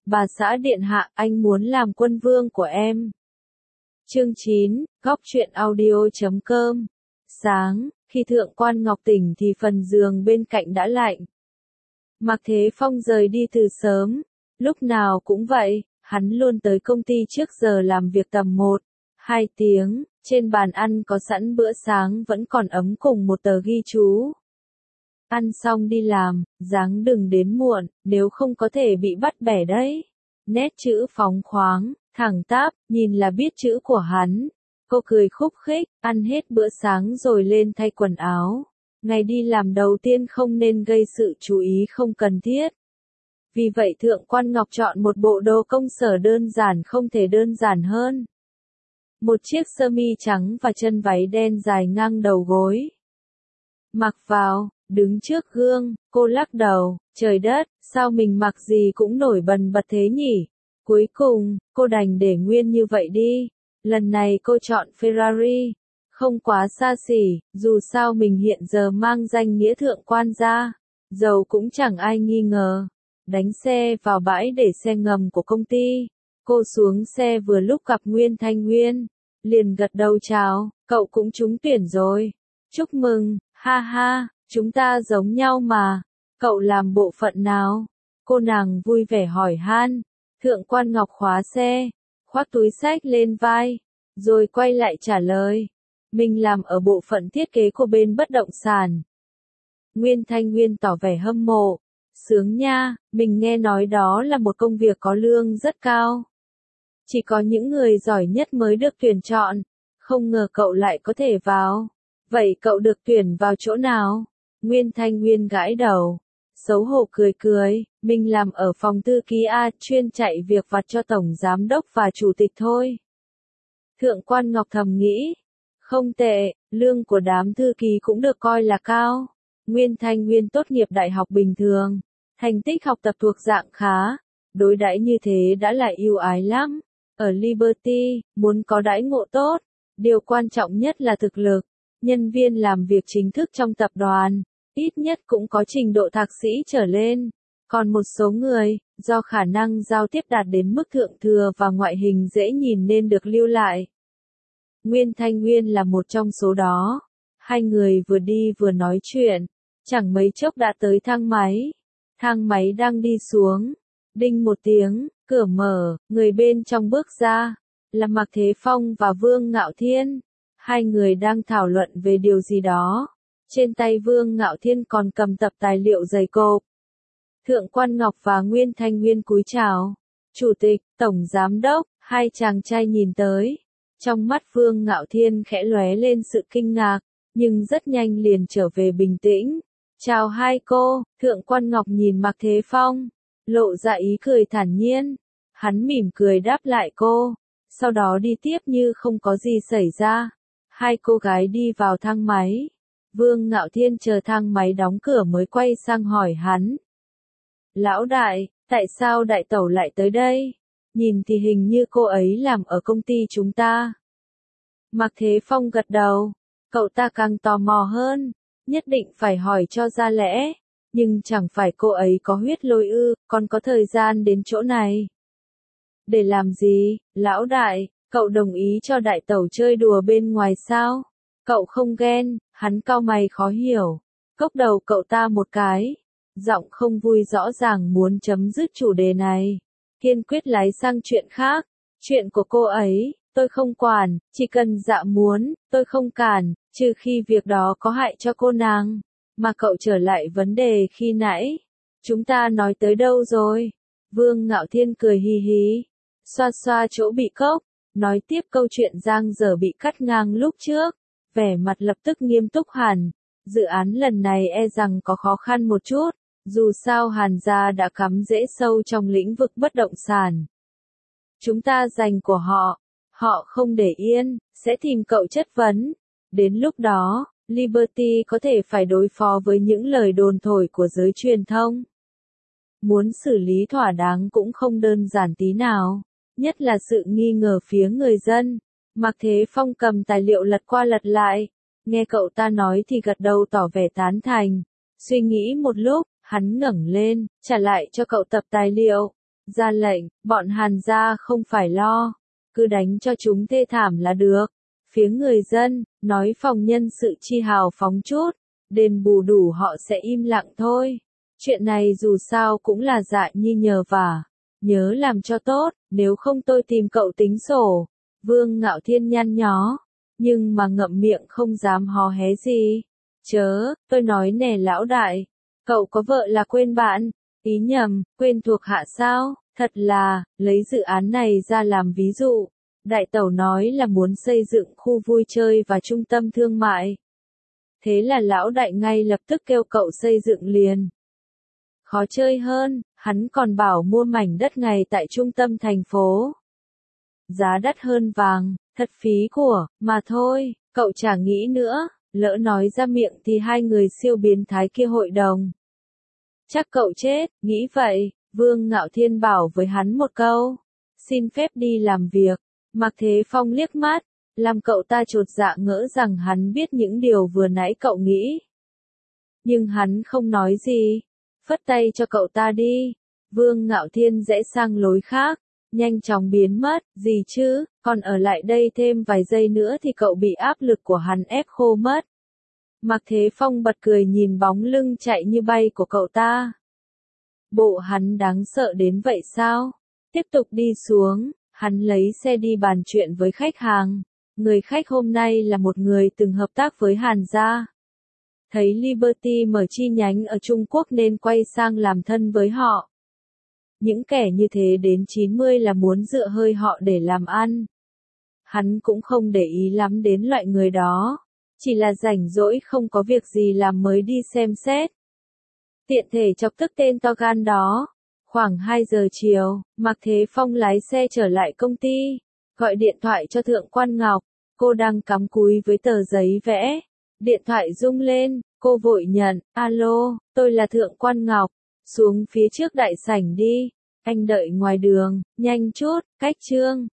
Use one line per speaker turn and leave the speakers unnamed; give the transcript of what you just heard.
Bà xã điện hạ, anh muốn làm quân vương của em. Chương 9, góc truyện audio.com. Sáng, khi Thượng quan Ngọc tỉnh thì phần giường bên cạnh đã lạnh. Mạc Thế Phong rời đi từ sớm, lúc nào cũng vậy, hắn luôn tới công ty trước giờ làm việc tầm 1-2 tiếng, trên bàn ăn có sẵn bữa sáng vẫn còn ấm cùng một tờ ghi chú. Ăn xong đi làm, dáng đừng đến muộn, nếu không có thể bị bắt bẻ đấy. Nét chữ phóng khoáng, thẳng tắp, nhìn là biết chữ của hắn. Cô cười khúc khích, ăn hết bữa sáng rồi lên thay quần áo. Ngày đi làm đầu tiên không nên gây sự chú ý không cần thiết. Vì vậy Thượng quan Ngọc chọn một bộ đồ công sở đơn giản không thể đơn giản hơn. Một chiếc sơ mi trắng và chân váy đen dài ngang đầu gối. Mặc vào, đứng trước gương, cô lắc đầu, trời đất, sao mình mặc gì cũng nổi bần bật thế nhỉ? Cuối cùng, cô đành để nguyên như vậy đi. Lần này cô chọn Ferrari. Không quá xa xỉ, dù sao mình hiện giờ mang danh nghĩa thượng quan gia. Giàu cũng chẳng ai nghi ngờ. Đánh xe vào bãi để xe ngầm của công ty. Cô xuống xe vừa lúc gặp Nguyên Thanh Nguyên. Liền gật đầu chào, cậu cũng trúng tuyển rồi. Chúc mừng, ha ha, chúng ta giống nhau mà. Cậu làm bộ phận nào? Cô nàng vui vẻ hỏi han. Thượng quan Ngọc khóa xe, khoác túi xách lên vai, rồi quay lại trả lời. Mình làm ở bộ phận thiết kế của bên bất động sản. Nguyên Thanh Nguyên tỏ vẻ hâm mộ. Sướng nha, mình nghe nói đó là một công việc có lương rất cao. Chỉ có những người giỏi nhất mới được tuyển chọn. Không ngờ cậu lại có thể vào. Vậy cậu được tuyển vào chỗ nào? Nguyên Thanh Nguyên gãi đầu. Xấu hổ cười cười, mình làm ở phòng thư ký A, chuyên chạy việc vặt cho tổng giám đốc và chủ tịch thôi. Thượng quan Ngọc thầm nghĩ. Không tệ, lương của đám thư ký cũng được coi là cao. Nguyên Thanh Nguyên tốt nghiệp đại học bình thường. Thành tích học tập thuộc dạng khá. Đối đãi như thế đã là ưu ái lắm. Ở Liberty, muốn có đãi ngộ tốt. Điều quan trọng nhất là thực lực. Nhân viên làm việc chính thức trong tập đoàn, ít nhất cũng có trình độ thạc sĩ trở lên. Còn một số người, do khả năng giao tiếp đạt đến mức thượng thừa và ngoại hình dễ nhìn nên được lưu lại. Nguyên Thanh Nguyên là một trong số đó. Hai người vừa đi vừa nói chuyện. Chẳng mấy chốc đã tới thang máy. Thang máy đang đi xuống. Đinh một tiếng, cửa mở, người bên trong bước ra. Là Mạc Thế Phong và Vương Ngạo Thiên. Hai người đang thảo luận về điều gì đó. Trên tay Vương Ngạo Thiên còn cầm tập tài liệu dày cộp. Thượng quan Ngọc và Nguyên Thanh Nguyên cúi chào. Chủ tịch, tổng giám đốc, hai chàng trai nhìn tới. Trong mắt Vương Ngạo Thiên khẽ lóe lên sự kinh ngạc, nhưng rất nhanh liền trở về bình tĩnh. Chào hai cô, Thượng quan Ngọc nhìn Mạc Thế Phong, lộ ra ý cười thản nhiên. Hắn mỉm cười đáp lại cô, sau đó đi tiếp như không có gì xảy ra. Hai cô gái đi vào thang máy. Vương Ngạo Thiên chờ thang máy đóng cửa mới quay sang hỏi hắn. Lão đại, tại sao đại tẩu lại tới đây? Nhìn thì hình như cô ấy làm ở công ty chúng ta. Mạc Thế Phong gật đầu. Cậu ta càng tò mò hơn. Nhất định phải hỏi cho ra lẽ. Nhưng chẳng phải cô ấy có huyết lôi ư, còn có thời gian đến chỗ này. Để làm gì, lão đại? Cậu đồng ý cho đại tẩu chơi đùa bên ngoài sao? Cậu không ghen, hắn cau mày khó hiểu. Cốc đầu cậu ta một cái. Giọng không vui rõ ràng muốn chấm dứt chủ đề này. Kiên quyết lái sang chuyện khác. Chuyện của cô ấy, tôi không quản, chỉ cần dạ muốn, tôi không cản, trừ khi việc đó có hại cho cô nàng. Mà cậu trở lại vấn đề khi nãy. Chúng ta nói tới đâu rồi? Vương Ngạo Thiên cười hì hì. Xoa xoa chỗ bị cốc. Nói tiếp câu chuyện giang dở bị cắt ngang lúc trước. Vẻ mặt lập tức nghiêm túc hẳn. Dự án lần này e rằng có khó khăn một chút. Dù sao Hàn gia đã cắm rễ sâu trong lĩnh vực bất động sản. Chúng ta giành của họ. Họ không để yên, sẽ tìm cậu chất vấn. Đến lúc đó, Liberty có thể phải đối phó với những lời đồn thổi của giới truyền thông. Muốn xử lý thỏa đáng cũng không đơn giản tí nào. Nhất là sự nghi ngờ phía người dân. Mạc Thế Phong cầm tài liệu lật qua lật lại. Nghe cậu ta nói thì gật đầu tỏ vẻ tán thành. Suy nghĩ một lúc, hắn ngẩng lên, trả lại cho cậu tập tài liệu. ra lệnh, bọn Hàn gia không phải lo, cứ đánh cho chúng thê thảm là được. Phía người dân, nói phòng nhân sự chi hào phóng chút, đền bù đủ họ sẽ im lặng thôi. Chuyện này dù sao cũng là Dạ Nhi nhờ vả, nhớ làm cho tốt, nếu không tôi tìm cậu tính sổ. Vương Ngạo Thiên nhăn nhó, nhưng mà ngậm miệng không dám hò hé gì. Chớ, tôi nói nè lão đại, cậu có vợ là quên bạn, ý nhầm, quên thuộc hạ sao, thật là, lấy dự án này ra làm ví dụ. Đại tẩu nói là muốn xây dựng khu vui chơi và trung tâm thương mại. Thế là lão đại ngay lập tức kêu cậu xây dựng liền. Khó chơi hơn, hắn còn bảo mua mảnh đất ngay tại trung tâm thành phố. Giá đắt hơn vàng, thật phí của, mà thôi, cậu chả nghĩ nữa, lỡ nói ra miệng thì hai người siêu biến thái kia hội đồng. Chắc cậu chết, nghĩ vậy, Vương Ngạo Thiên bảo với hắn một câu. Xin phép đi làm việc. Mạc Thế Phong liếc mắt, làm cậu ta chột dạ ngỡ rằng hắn biết những điều vừa nãy cậu nghĩ. Nhưng hắn không nói gì, phất tay cho cậu ta đi. Vương Ngạo Thiên rẽ sang lối khác, nhanh chóng biến mất, gì chứ, còn ở lại đây thêm vài giây nữa thì cậu bị áp lực của hắn ép khô mất. Mạc Thế Phong bật cười nhìn bóng lưng chạy như bay của cậu ta. Bộ hắn đáng sợ đến vậy sao? Tiếp tục đi xuống. Hắn lấy xe đi bàn chuyện với khách hàng. Người khách hôm nay là một người từng hợp tác với Hàn gia. Thấy Liberty mở chi nhánh ở Trung Quốc nên quay sang làm thân với họ. Những kẻ như thế đến 90 là muốn dựa hơi họ để làm ăn. Hắn cũng không để ý lắm đến loại người đó. Chỉ là rảnh rỗi không có việc gì làm mới đi xem xét. Tiện thể chọc tức tên to gan đó. Khoảng 2 giờ chiều, Mạc Thế Phong lái xe trở lại công ty, gọi điện thoại cho Thượng Quan Ngọc, cô đang cắm cúi với tờ giấy vẽ. Điện thoại rung lên, cô vội nhận, alo, tôi là Thượng Quan Ngọc, xuống phía trước đại sảnh đi, anh đợi ngoài đường, nhanh chút, cách chương.